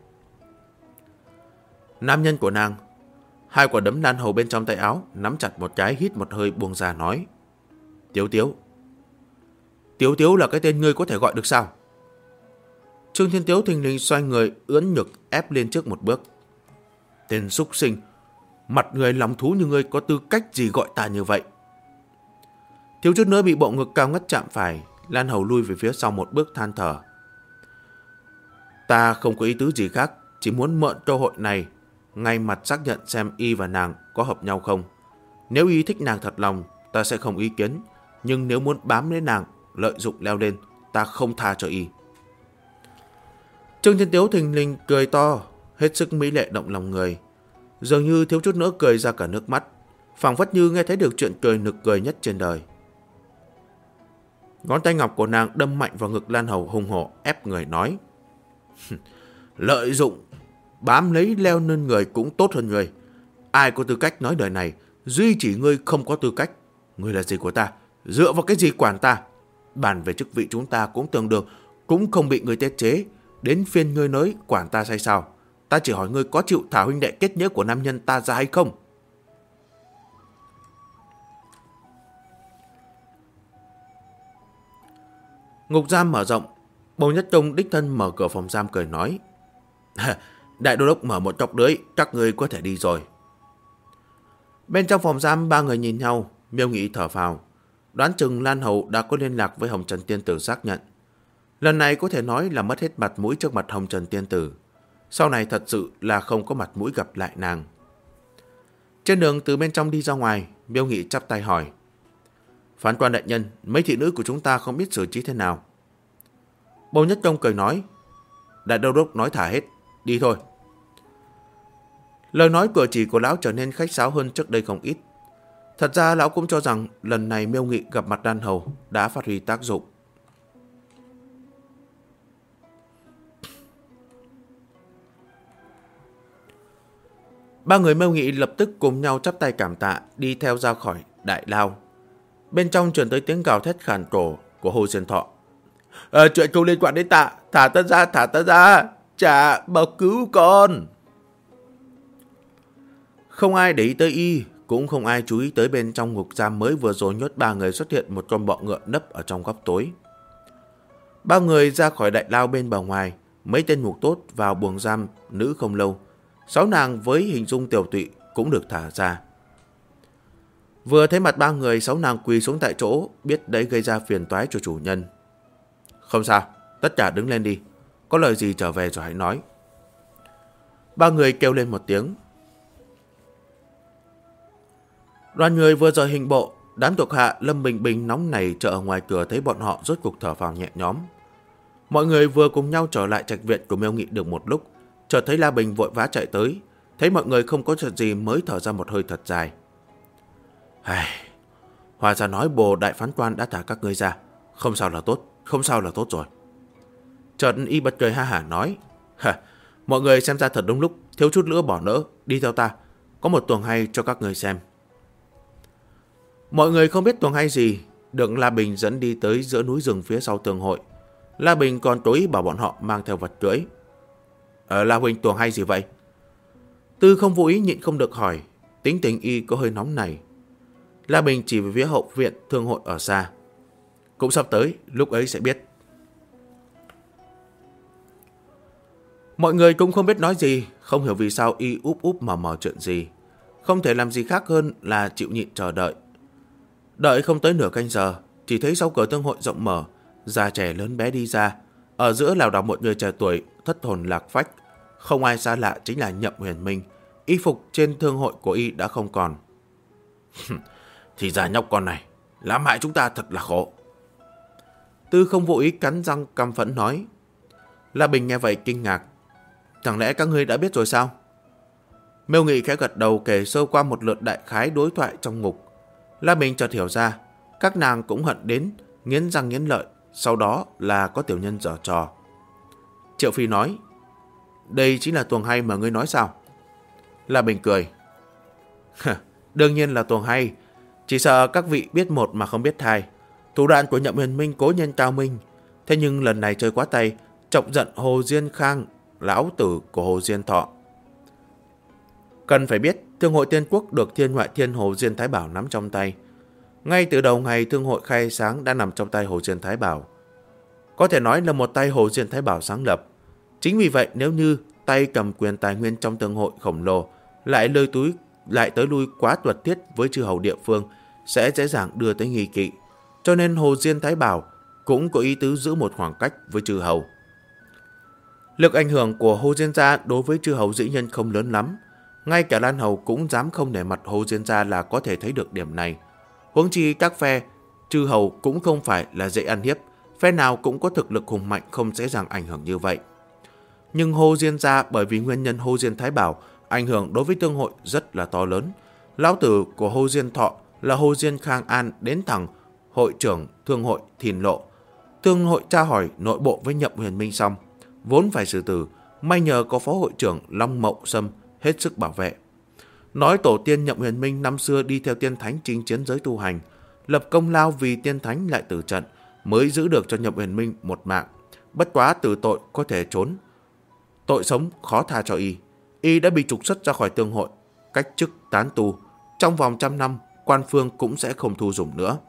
Nam nhân của nàng. Hai quả đấm Lan Hầu bên trong tay áo nắm chặt một cái, hít một hơi buông ra nói: Tiếu Tiếu. Tiếu Tiếu là cái tên ngươi có thể gọi được sao? Trương Thiên Tiếu thình lình xoay người, ưỡn ngực ép lên trước một bước. Tên súc sinh, mặt người lòng thú như ngươi có tư cách gì gọi ta như vậy? Thiếu chút nữa bị bộ ngực cao ngất chạm phải, Lan Hầu lui về phía sau một bước than thở. Ta không có ý tứ gì khác, chỉ muốn mượn cơ hội này ngay mặt xác nhận xem y và nàng có hợp nhau không. Nếu y thích nàng thật lòng, ta sẽ không ý kiến, nhưng nếu muốn bám lấy nàng, lợi dụng leo lên, ta không tha cho y. Trương Thiên Tiếu thình lình cười to, hết sức mỹ lệ động lòng người, dường như thiếu chút nữa cười ra cả nước mắt, phảng phất như nghe thấy được chuyện cười nực cười nhất trên đời. Ngón tay ngọc của nàng đâm mạnh vào ngực Lan Hầu, hùng hổ ép người nói: lợi dụng, bám lấy leo lên người cũng tốt hơn người. Ai có tư cách nói đời này, duy chỉ ngươi không có tư cách. Ngươi là gì của ta, dựa vào cái gì quản ta? Bàn về chức vị chúng ta cũng tương đương, cũng không bị ngươi tiết chế. Đến phiên ngươi nói quản ta sai sao? Ta chỉ hỏi ngươi có chịu thả huynh đệ kết nghĩa của nam nhân ta ra hay không? Ngục giam mở rộng, Bầu Nhất Tông đích thân mở cửa phòng giam cười nói: Đại Đô Đốc mở một cọc lưới, các ngươi có thể đi rồi. Bên trong phòng giam ba người nhìn nhau, Miêu Nghị thở phào, đoán chừng Lan Hầu đã có liên lạc với Hồng Trần Tiên Tử xác nhận. Lần này có thể nói là mất hết mặt mũi trước mặt Hồng Trần Tiên Tử, sau này thật sự là không có mặt mũi gặp lại nàng. Trên đường từ bên trong đi ra ngoài, Miêu Nghị chắp tay hỏi: Phán quan đại nhân, mấy thị nữ của chúng ta không biết xử trí thế nào? Bầu Nhất Tông cười nói: Đại Đô Đốc nói thả hết, đi thôi. Lời nói cử chỉ của lão trở nên khách sáo hơn trước đây không ít. Thật ra lão cũng cho rằng lần này Miêu Nghị gặp mặt Đan Hầu đã phát huy tác dụng. Ba người Miêu Nghị lập tức cùng nhau chắp tay cảm tạ, đi theo ra khỏi đại lao. Bên trong truyền tới tiếng gào thét khàn cổ của Hồ Diên Thọ. Chuyện không liên quan đến ta, thả ta ra, trả bảo cứu con. Không ai để ý tới y, cũng không ai chú ý tới bên trong ngục giam mới vừa rồi nhốt ba người xuất hiện một con bọ ngựa nấp ở trong góc tối. Ba người ra khỏi đại lao bên bờ ngoài, mấy tên ngục tốt vào buồng giam nữ không lâu. 6 nàng với hình dung tiểu tụy cũng được thả ra. Vừa thấy mặt ba người, 6 nàng quỳ xuống tại chỗ, biết đấy gây ra phiền toái cho chủ nhân. Không sao, tất cả đứng lên đi, có lời gì trở về rồi hãy nói. Ba người kêu lên một tiếng. Đoàn người vừa rời hình bộ, đám thuộc hạ Lâm Bình Bình nóng nảy chờ ở ngoài cửa thấy bọn họ rốt cuộc thở phào nhẹ nhõm. Mọi người vừa cùng nhau trở lại trạch viện của Miêu Nghị được một lúc, chợt thấy La Bình vội vã chạy tới, thấy mọi người không có chuyện gì mới thở ra một hơi thật dài. Hòa ra nói bồ đại phán quan đã thả các ngươi ra, không sao là tốt rồi. Chợt y bật cười ha hả nói, mọi người xem ra thật đúng lúc, thiếu chút nữa bỏ lỡ, đi theo ta, có một tuồng hay cho các người xem. Mọi người không biết tuồng hay gì, được La Bình dẫn đi tới giữa núi rừng phía sau tường hội. La Bình còn tối bảo bọn họ mang theo vật cưỡi. La huynh, tuồng hay gì vậy? Tư Không Vô Ý nhịn không được hỏi, tính tình y có hơi nóng này. La Bình chỉ về phía hậu viện thương hội ở xa. Cũng sắp tới, lúc ấy sẽ biết. Mọi người cũng không biết nói gì, không hiểu vì sao y úp mờ chuyện gì. Không thể làm gì khác hơn là chịu nhịn chờ đợi. Đợi không tới nửa canh giờ, chỉ thấy sau cửa thương hội rộng mở, già trẻ lớn bé đi ra. Ở giữa lảo đảo một người trẻ tuổi, thất hồn lạc phách. Không ai xa lạ chính là Nhậm Huyền Minh. Y phục trên thương hội của y đã không còn. Thì ra nhóc con này làm hại chúng ta thật là khổ. Tư Không Vô Ý cắn răng căm phẫn nói. La Bình nghe vậy kinh ngạc. Chẳng lẽ các ngươi đã biết rồi sao? Miêu Nghị khẽ gật đầu kể sơ qua một lượt đại khái đối thoại trong ngục. La Bình chợt hiểu ra, các nàng cũng hận đến nghiến răng nghiến lợi, sau đó là có tiểu nhân giở trò. Triệu Phi nói, đây chính là tuồng hay mà ngươi nói sao? La Bình cười. Đương nhiên là tuồng hay, chỉ sợ các vị biết một mà không biết hai. Thủ đoạn của Nhậm Huyền Minh cố nhân cao minh, thế nhưng lần này chơi quá tay, chọc giận Hồ Diên Khang, lão tử của Hồ Diên Thọ. Cần phải biết, Thương hội Tiên Quốc được Thiên Ngoại Thiên Hồ Diên Thái Bảo nắm trong tay. Ngay từ đầu ngày Thương hội khai sáng đã nằm trong tay Hồ Diên Thái Bảo. Có thể nói là một tay Hồ Diên Thái Bảo sáng lập. Chính vì vậy nếu như tay cầm quyền tài nguyên trong Thương hội khổng lồ lại tới lui quá tuột tiết với chư hầu địa phương sẽ dễ dàng đưa tới nghi kỵ. Cho nên Hồ Diên Thái Bảo cũng có ý tứ giữ một khoảng cách với chư hầu. Lực ảnh hưởng của Hồ Diên gia đối với chư hầu dĩ nhân không lớn lắm. Ngay cả Lan Hầu cũng dám không để mặt Hồ Diên gia là có thể thấy được điểm này. Huống chi các phe chư hầu cũng không phải là dễ ăn hiếp, phe nào cũng có thực lực hùng mạnh không dễ dàng ảnh hưởng như vậy. Nhưng Hồ Diên gia bởi vì nguyên nhân Hồ Diên Thái Bảo ảnh hưởng đối với thương hội rất là to lớn. Lão tử của Hồ Diên Thọ là Hồ Diên Khang An đến thẳng hội trưởng thương hội Thìn Lộ. Thương hội tra hỏi nội bộ với Nhậm Huyền Minh xong, vốn phải xử tử, may nhờ có phó hội trưởng Long Mậu Sâm hết sức bảo vệ. Nói tổ tiên Nhậm Huyền Minh năm xưa đi theo tiên thánh chinh chiến giới tu hành, lập công lao vì tiên thánh lại tử trận, mới giữ được cho Nhậm Huyền Minh một mạng. Bất quá tử tội có thể trốn, tội sống khó tha cho y. Y đã bị trục xuất ra khỏi thương hội, cách chức tán tu. Trong vòng 100 năm, quan phương cũng sẽ không thu dùng nữa.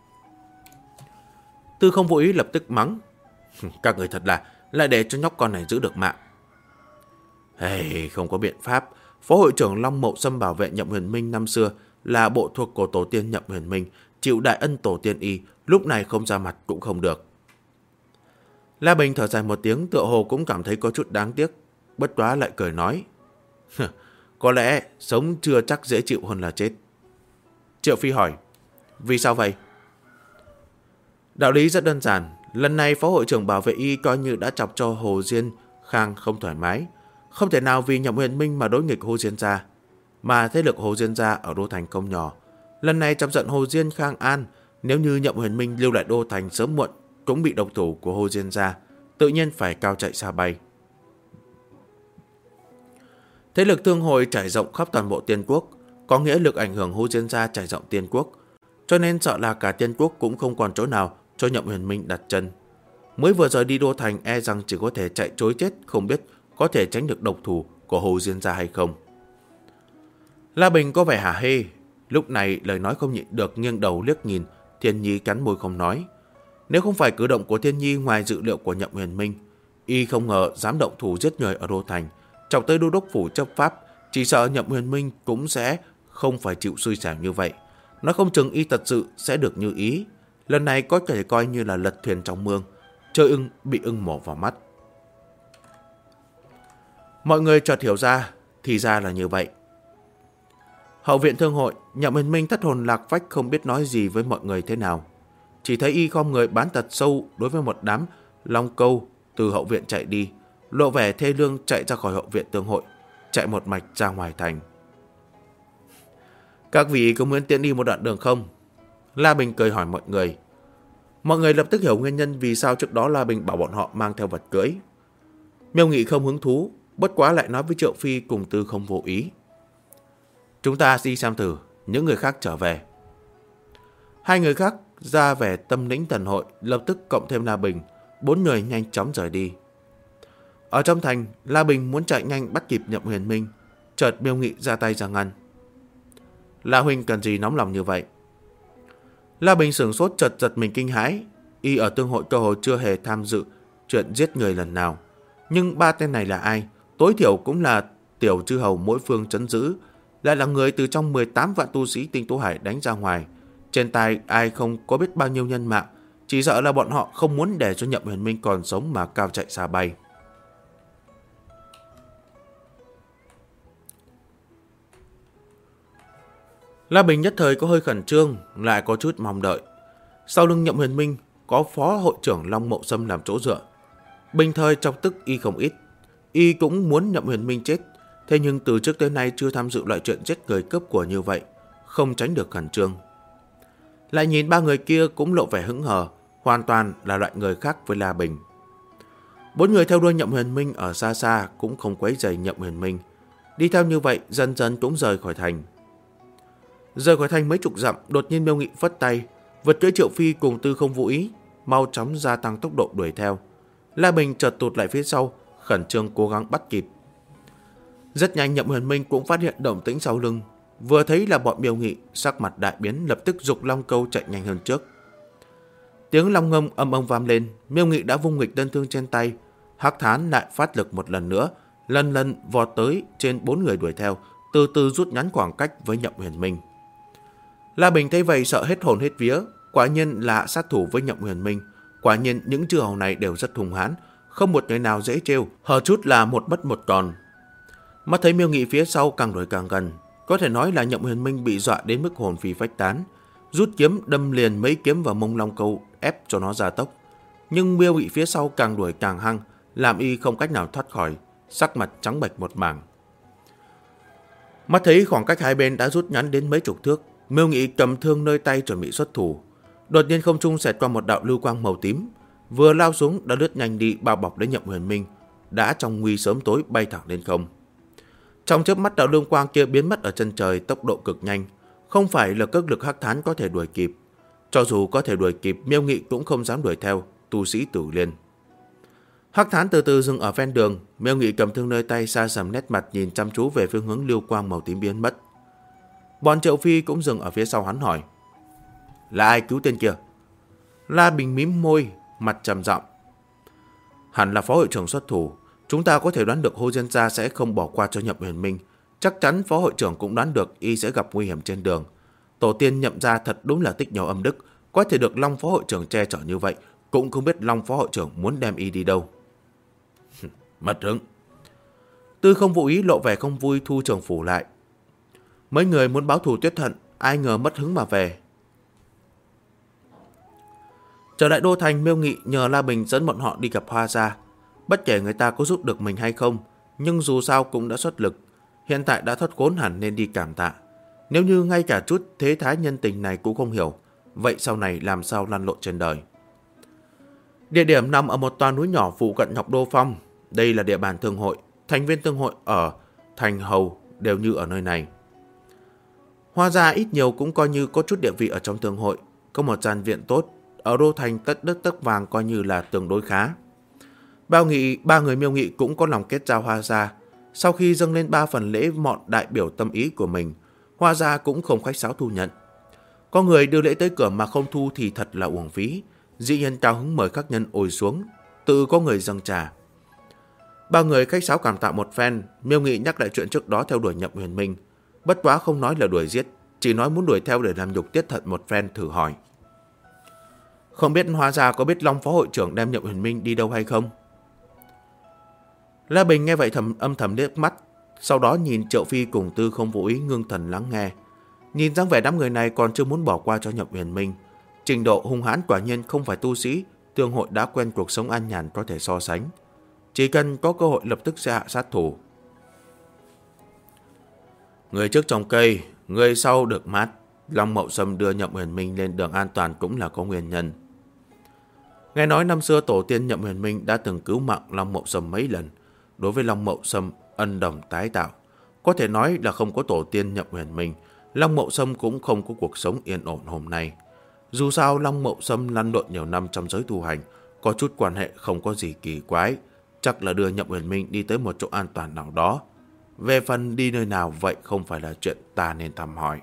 Tư Không Vô Ý lập tức mắng. Các người thật là lại để cho nhóc con này giữ được mạng. Không có biện pháp. Phó hội trưởng Long Mậu Sâm bảo vệ Nhậm Huyền Minh năm xưa là bộ thuộc của tổ tiên Nhậm Huyền Minh, chịu đại ân tổ tiên y, lúc này không ra mặt cũng không được. La Bình thở dài một tiếng, tựa hồ cũng cảm thấy có chút đáng tiếc, bất quá lại cười nói. Có lẽ sống chưa chắc dễ chịu hơn là chết. Triệu Phi hỏi, vì sao vậy? Đạo lý rất đơn giản, lần này phó hội trưởng bảo vệ y coi như đã chọc cho Hồ Diên Khang không thoải mái. Không thể nào vì Nhậm Huyền Minh mà đối nghịch Hồ Diên gia. Mà thế lực Hồ Diên gia ở Đô Thành không nhỏ. Lần này chọc giận Hồ Diên Khang An, nếu như Nhậm Huyền Minh lưu lại Đô Thành sớm muộn cũng bị độc thủ của Hồ Diên gia, tự nhiên phải cao chạy xa bay. Thế lực thương hội trải rộng khắp toàn bộ Tiên Quốc, có nghĩa lực ảnh hưởng Hồ Diên gia trải rộng Tiên Quốc, cho nên sợ là cả Tiên Quốc cũng không còn chỗ nào cho Nhậm Huyền Minh đặt chân. Mới vừa rời đi Đô Thành e rằng chỉ có thể chạy trối chết, không biết có thể tránh được độc thủ của Hồ Diên gia hay không. La Bình có vẻ hả hê, lúc này lời nói không nhịn được nghiêng đầu liếc nhìn. Thiên Nhi cắn môi không nói. Nếu không phải cử động của Thiên Nhi ngoài dự liệu của Nhậm Huyền Minh, y không ngờ dám động thủ giết người ở Đô Thành, chọc tới đô đốc phủ chấp pháp, chỉ sợ Nhậm Huyền Minh cũng sẽ không phải chịu xui xẻo như vậy. Nói không chừng y thật sự sẽ được như ý. Lần này có thể coi như là lật thuyền trong mương, chơi ưng bị ưng mổ vào mắt. Mọi người chợt hiểu ra, thì ra là như vậy. Hậu viện thương hội, Nhậm Huyền Minh thất hồn lạc phách không biết nói gì với mọi người thế nào. Chỉ thấy y khom người bán tật sâu đối với một đám long câu từ hậu viện chạy đi, lộ vẻ thê lương chạy ra khỏi hậu viện thương hội, chạy một mạch ra ngoài thành. Các vị có muốn tiện đi một đoạn đường không? La Bình cười hỏi mọi người. Mọi người lập tức hiểu nguyên nhân vì sao trước đó La Bình bảo bọn họ mang theo vật cưỡi. Miêu Nghị không hứng thú, bất quá lại nói với Triệu Phi cùng Tư không vô ý. Chúng ta đi xem thử, những người khác trở về. Hai người khác ra vẻ Tâm Lĩnh Thần Hội, lập tức cộng thêm La Bình, 4 người nhanh chóng rời đi. Ở trong thành, La Bình muốn chạy nhanh bắt kịp Nhậm Huyền Minh, chợt Miêu Nghị ra tay ra ngăn. La huynh cần gì nóng lòng như vậy? La Bình sửng sốt chợt giật mình kinh hãi, y ở thương hội cơ hội chưa hề tham dự chuyện giết người lần nào. Nhưng ba tên này là ai? Tối thiểu cũng là tiểu chư hầu mỗi phương trấn giữ, lại là người từ trong 18 vạn tu sĩ Tinh Tú Hải đánh ra ngoài. Trên tay ai không có biết bao nhiêu nhân mạng, chỉ sợ là bọn họ không muốn để cho Nhậm Huyền Minh còn sống mà cao chạy xa bay. La Bình nhất thời có hơi khẩn trương, lại có chút mong đợi. Sau lưng Nhậm Huyền Minh có phó hội trưởng Long Mộ Sâm làm chỗ dựa. Bình thời chọc tức y không ít. Y cũng muốn Nhậm Huyền Minh chết, thế nhưng từ trước tới nay chưa tham dự loại chuyện giết người cướp của như vậy, không tránh được khẩn trương. Lại nhìn ba người kia cũng lộ vẻ hững hờ, hoàn toàn là loại người khác với La Bình. 4 người theo đuôi Nhậm Huyền Minh ở xa xa cũng không quấy rầy Nhậm Huyền Minh. Đi theo như vậy dần dần cũng rời khỏi thành. Rời khỏi thành mấy chục dặm, đột nhiên Miêu Nghị phất tay, vật cưỡi Triệu Phi cùng Tư không vô ý, mau chóng gia tăng tốc độ đuổi theo. La Bình chợt tụt lại phía sau, khẩn trương cố gắng bắt kịp. Rất nhanh Nhậm Huyền Minh cũng phát hiện động tĩnh sau lưng, vừa thấy là bọn Miêu Nghị, sắc mặt đại biến, lập tức giục long câu chạy nhanh hơn trước. Tiếng long ngâm âm âm vang lên, Miêu Nghị đã vung nghịch đơn thương trên tay, Hắc Thán lại phát lực một lần nữa, lần lần vọt tới trên 4 người đuổi theo, từ từ rút ngắn khoảng cách với Nhậm Huyền Minh. La Bình thấy vậy sợ hết hồn hết vía, quả nhiên là sát thủ với Nhậm Huyền Minh, quả nhiên những chư hầu này đều rất hung hãn, không một người nào dễ trêu, hở chút là một mất một còn. Mắt thấy Miêu Nghị phía sau càng đuổi càng gần, có thể nói là Nhậm Huyền Minh bị dọa đến mức hồn phi phách tán, rút kiếm đâm liền mấy kiếm vào mông long câu ép cho nó ra tốc. Nhưng Miêu Nghị phía sau càng đuổi càng hăng, làm y không cách nào thoát khỏi, sắc mặt trắng bệch một mảng. Mắt thấy khoảng cách hai bên đã rút ngắn đến mấy chục thước, Miêu Nghị cầm thương nơi tay chuẩn bị xuất thủ. Đột nhiên không trung xẹt qua một đạo lưu quang màu tím, vừa lao xuống đã lướt nhanh đi bao bọc lấy Nhậm Huyền Minh, đã trong nguy sớm tối bay thẳng lên không. Trong chớp mắt đạo lưu quang kia biến mất ở chân trời, tốc độ cực nhanh, không phải là cước lực Hắc Thán có thể đuổi kịp. Cho dù có thể đuổi kịp, Miêu Nghị cũng không dám đuổi theo tu sĩ Tử Liên. Hắc Thán từ từ dừng ở ven đường, Miêu Nghị cầm thương nơi tay, xa sầm nét mặt nhìn chăm chú về phương hướng lưu quang màu tím biến mất. Bọn Triệu Phi cũng dừng ở phía sau hắn hỏi: là ai cứu tên kia? La Bình mím môi, mặt trầm giọng: hẳn là phó hội trưởng xuất thủ. Chúng ta có thể đoán được Hồ Diên gia sẽ không bỏ qua cho Nhậm Huyền Minh. Chắc chắn phó hội trưởng cũng đoán được y sẽ gặp nguy hiểm trên đường. Tổ tiên Nhậm gia thật đúng là tích nhiều âm đức, có thể được Long phó hội trưởng che chở như vậy, cũng không biết Long phó hội trưởng muốn đem y đi đâu. Mất hứng. Tư không vô ý lộ vẻ không vui, thu trường phủ lại. Mấy người muốn báo thù tuyết hận, ai ngờ mất hứng mà về. Trở lại đô thành, Miêu Nghị nhờ La Bình dẫn bọn họ đi gặp Hoa gia. Bất kể người ta có giúp được mình hay không, nhưng dù sao cũng đã xuất lực. Hiện tại đã thoát khốn hẳn nên đi cảm tạ. Nếu như ngay cả chút thế thái nhân tình này cũng không hiểu, vậy sau này làm sao lăn lộn trên đời. Địa điểm nằm ở một tòa núi nhỏ phụ cận Ngọc Đô Phong. Đây là địa bàn thương hội. Thành viên thương hội ở thành hầu đều như ở nơi này. Hoa gia ít nhiều cũng coi như có chút địa vị ở trong thương hội. Có một gian viện tốt, ở đô thành tất đất tất vàng coi như là tương đối khá. Ba người Miêu Nghị cũng có lòng kết giao Hoa gia. Sau khi dâng lên 3 phần lễ mọn đại biểu tâm ý của mình, Hoa gia cũng không khách sáo thu nhận. Có người đưa lễ tới cửa mà không thu thì thật là uổng phí. Dĩ nhiên cao hứng mời các nhân ồi xuống, tự có người dâng trà. Ba người khách sáo cảm tạ một phen, Miêu Nghị nhắc lại chuyện trước đó theo đuổi Nhậm Huyền Minh. Bất quá không nói là đuổi giết, chỉ nói muốn đuổi theo để làm nhục Tiết Thận một phen thử hỏi. Không biết Hoa gia có biết Long phó hội trưởng đem Nhậm Huyền Minh đi đâu hay không? La Bình nghe vậy âm thầm liếc mắt, sau đó nhìn Triệu Phi cùng Tư Không vô ý ngưng thần lắng nghe. Nhìn dáng vẻ đám người này còn chưa muốn bỏ qua cho Nhậm Huyền Minh. Trình độ hung hãn quả nhiên không phải tu sĩ thương hội đã quen cuộc sống an nhàn có thể so sánh. Chỉ cần có cơ hội lập tức sẽ hạ sát thủ. Người trước trồng cây, người sau được mát. Long Mậu Sâm đưa Nhậm Huyền Minh lên đường an toàn cũng là có nguyên nhân. Nghe nói năm xưa tổ tiên Nhậm Huyền Minh đã từng cứu mạng Long Mậu Sâm mấy lần. Đối với Long Mậu Sâm ân đồng tái tạo, có thể nói là không có tổ tiên Nhậm Huyền Minh, Long Mậu Sâm cũng không có cuộc sống yên ổn hôm nay. Dù sao Long Mậu Sâm lăn lộn nhiều năm trong giới tu hành, có chút quan hệ không có gì kỳ quái, chắc là đưa Nhậm Huyền Minh đi tới một chỗ an toàn nào đó. Về phần đi nơi nào vậy không phải là chuyện ta nên thăm hỏi.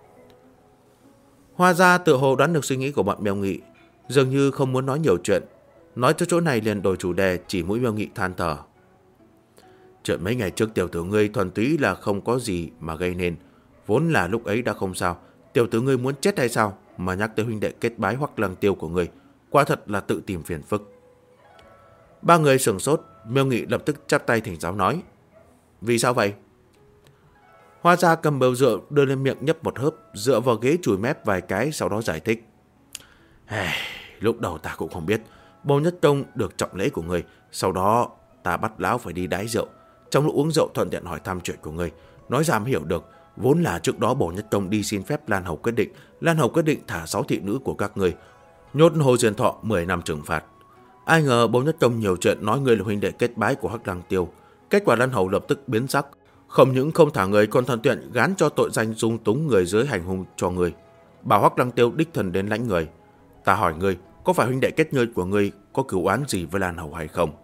Hoa gia tự hồ đoán được suy nghĩ của bọn Miêu Nghị, dường như không muốn nói nhiều chuyện. Nói cho chỗ này liền đổi chủ đề, chỉ mũi Miêu Nghị than thở. Chuyện mấy ngày trước tiểu tử ngươi thuần túy là không có gì mà gây nên. Vốn là lúc ấy đã không sao. Tiểu tử ngươi muốn chết hay sao mà nhắc tới huynh đệ kết bái hoặc Lăng Tiêu của ngươi, quả thật là tự tìm phiền phức. Ba người sửng sốt, Miêu Nghị lập tức chắp tay thỉnh giáo nói. Vì sao vậy? Hoa gia cầm bầu rượu đưa lên miệng nhấp một hớp, dựa vào ghế chùi mép vài cái, sau đó giải thích. Lúc đầu ta cũng không biết Bầu Nhất Tông được trọng lễ của ngươi, sau đó ta bắt lão phải đi đái rượu. Trong lúc uống rượu thuận tiện hỏi thăm chuyện của ngươi, nói ra mới hiểu được. Vốn là trước đó Bầu Nhất Tông đi xin phép Lan Hầu quyết định, Lan Hầu quyết định thả 6 thị nữ của các ngươi, nhốt Hồ Diên Thọ 10 năm trừng phạt. Ai ngờ Bầu Nhất Tông nhiều chuyện nói ngươi là huynh đệ kết bái của Hắc Lăng Tiêu. Kết quả Lan Hầu lập tức biến sắc, không những không thả người còn thuận tiện gán cho tội danh dung túng người dưới hành hung cho ngươi, bảo Hắc Lăng Tiêu đích thân đến lãnh người. Ta hỏi ngươi, có phải huynh đệ kết ngươi của ngươi có cửu oán gì với Lan Hầu hay không?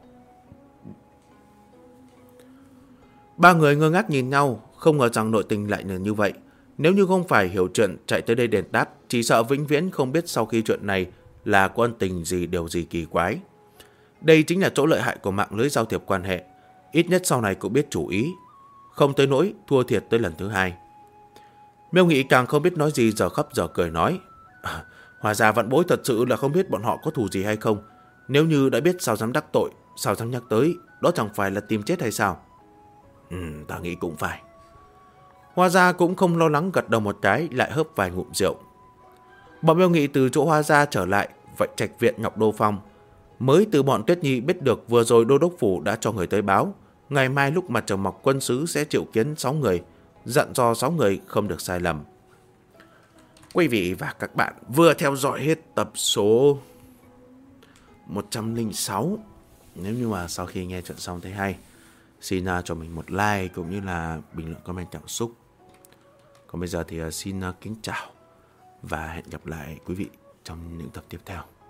Ba người ngơ ngác nhìn nhau, không ngờ rằng nội tình lại là như vậy. Nếu như không phải hiểu chuyện chạy tới đây đền đáp, chỉ sợ vĩnh viễn không biết sau khi chuyện này là có ân tình gì, điều gì kỳ quái. Đây chính là chỗ lợi hại của mạng lưới giao thiệp quan hệ. Ít nhất sau này cũng biết chủ ý, không tới nỗi thua thiệt tới lần thứ hai. Miêu Nghị càng không biết nói gì, giờ khóc giờ cười nói. Hòa gia vạn bối thật sự là không biết bọn họ có thù gì hay không. Nếu như đã biết sao dám đắc tội, sao dám nhắc tới, đó chẳng phải là tìm chết hay sao? Ta nghĩ cũng phải. Hoa gia cũng không lo lắng, gật đầu một cái, lại hớp vài ngụm rượu. Bọn Miêu Nghị từ chỗ Hoa gia trở lại vậy trạch viện Ngọc Đô Phong. Mới từ bọn Tuyết Nhi biết được vừa rồi đô đốc phủ đã cho người tới báo, ngày mai lúc mặt trời mọc quân sứ sẽ triệu kiến 6 người, dặn dò 6 người không được sai lầm. Quý vị và các bạn vừa theo dõi hết tập số 106. Nếu như mà sau khi nghe chuyện xong thấy hay, xin cho mình một like cũng như là bình luận comment cảm xúc. Còn bây giờ thì xin kính chào và hẹn gặp lại quý vị trong những tập tiếp theo.